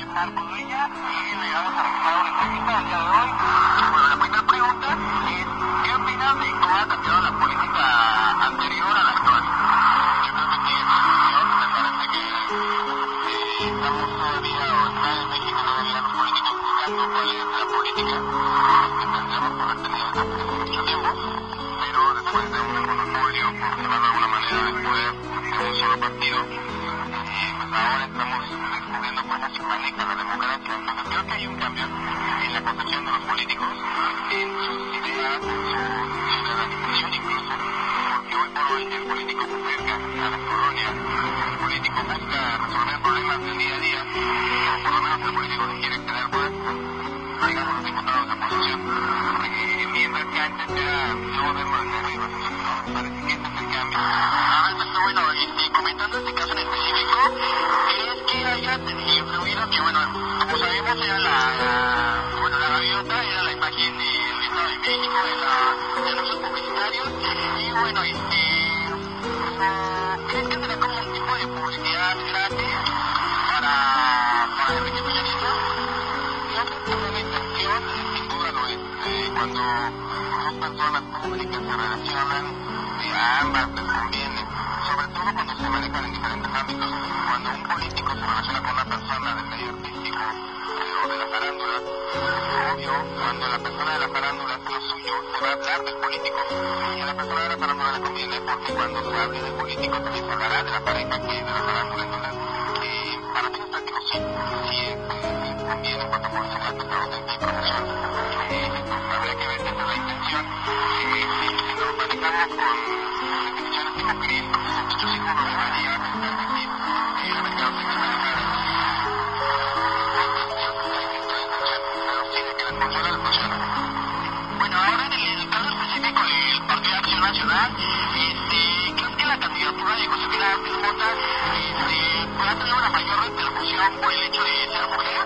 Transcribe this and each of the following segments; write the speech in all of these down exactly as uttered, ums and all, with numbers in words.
conversar con ella y le vamos a realizar una entrevista el día de hoy. Bueno, la primera pregunta es, ¿qué opinas de cómo ha cambiado la política anterior a la actual? Yo creo que sí, me parece que eh, estamos todavía, o está en México todavía los políticos buscando cuál es la política que tendríamos que haber tenido desde mucho tiempo, pero después de un monopolio, por llamarlo de alguna manera, del poder de un solo partido, eh, pues ahora estamos descubriendo cómo se maneja la democracia. Entonces creo que hay un cambio en la concepción de los políticos, en sus ideas, en su ciudadanización incluso, porque hoy por hoy el político se acerca a las colonias, el político busca resolver problemas del día a día, o por lo menos el político que quiere tener poder, digamos los diputados de oposición, eh, mientras que antes era yo verlo desde arriba, ¿no? Parece que este es el cambio. Ah, pues bueno, este, comentando este caso en específico, ¿crees que haya influido que, bueno, como sabemos era la, la bueno, la gaviota era la imagen del Estado de México, de, la, de anuncios publicitarios, y bueno, este, ¿crees que será como un tipo de publicidad gratis para, para Enrique Peña Nieto? No sé si fue la intención, sin duda lo es, eh, cuando dos personas públicas se relacionan, eh, a ambas les conviene, sobre todo cuando se manejan en diferentes ámbitos. Cuando un político se relaciona con una persona del medio artístico eh, o de la farándula, obvio, cuando la persona de la farándula hace lo suyo, se va a hablar del político, y a la persona de la farándula le conviene porque cuando se hable del político también se hablará de la pareja que es de la farándula. Entonces, eh, para fines prácticos sí, sí eh, conviene en cuanto a publicidad, mercadotecnia y promoción. Eh, entonces habría que ver si esa es la intención. Eh, si, si nos manejamos con definiciones tipo Cris, yo sí no lo debería permitir eh, la mercadotecnia manejada. Pero sí, de que les funciona, les funciona. Bueno, ahora en el caso específico del Partido de Acción Nacional, este, ¿crees que la candidatura de Josefina Vázquez Mota este, pueda tener una mayor repercusión por el hecho de ser mujer?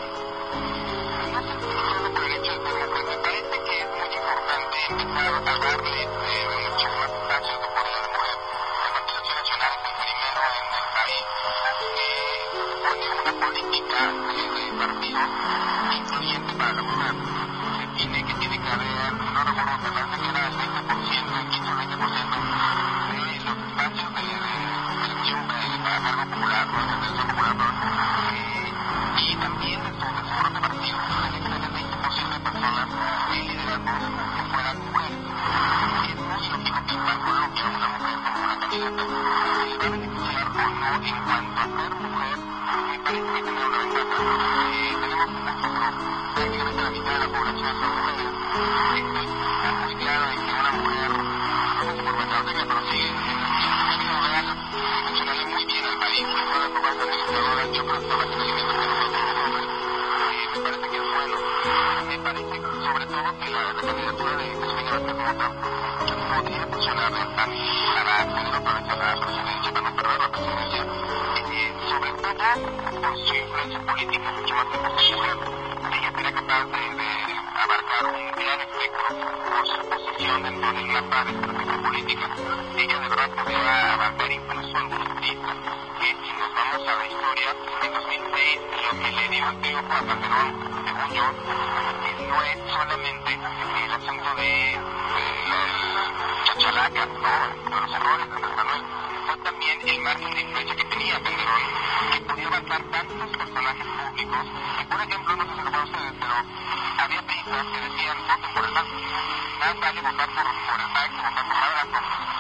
No sé si solo por el hecho de ser mujer, me parece que es muy importante empezar a darle eh, muchos más espacios de poder a la mujer. El Partido de Acción Nacional es el primero en el país que pone una política eh, de partido incluyente para la mujer. Define que tiene que haber, no recuerdo que parece que era el veinte por ciento, el quince o veinte por ciento de los espacios de, de selección eh, para cargo popular, ¿no? De selección popular, perdón, eh, y también de su, de su propio partido, tiene que tener el veinte por ciento de personas en liderazgos que fueran mujeres. Es muy lógico que igual coloque a una mujer como una candidata. Si le va a beneficiar o no en cuanto a ser mujer, me parece que tendrá una ventaja. Eh, tenemos un futuro, prácticamente la mitad de la población son mujeres. Esto es muy claro de que una mujer, no sé si por mercadotecnia, pero sí, en términos reales, funcionaría muy bien al país, que pueda probar administradoras. Yo creo que son las conocimientos que nosotros los hombres, eh, me parece que es bueno. Me parece sobre todo que la, la candidatura de Josefina Vázquez Mota podría funcionarle para acceder otra vez a la presidencia, para no perder la presidencia, eh, sobre todo por su influencia política, mucho más que por su mujer. Ella sería capaz de, de abarcar un gran espectro por su posición dentro del mapa de estrategia política. Ella de verdad podría abarcar incluso algunos pistas que, si nos vamos a la historia, en dos mil seis lo que le dio el triunfo a Calderón, según yo, eh, no es solamente el asunto de eh, la chachalaca, ¿no? De los errores de Andrés Manuel, fue también el margen de influencia que tenía Calderón, que podía abarcar tantos personajes públicos, que por ejemplo, no sé si lo conocen ustedes, pero había periodistas que decían voten por el banco, más vale votar por, por el banco que votar por la banco.